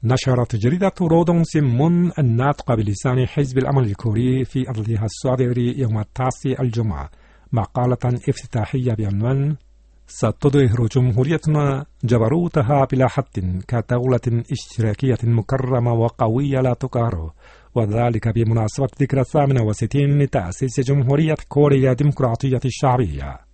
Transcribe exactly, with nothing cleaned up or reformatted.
نشرت جريدة رودون سيمون الناطقة بلسان حزب الأمل الكوري في أرضها الصادر يوم التاسع الجمعة مقالة افتتاحية بعنوان: ستظهر جمهوريتنا جبروتها بلا حد كدولة اشتراكية مكرمة وقوية لا تقهر، وذلك بمناسبة ذكرى الثامنة وستين لتأسيس جمهورية كوريا الديمقراطية الشعبية.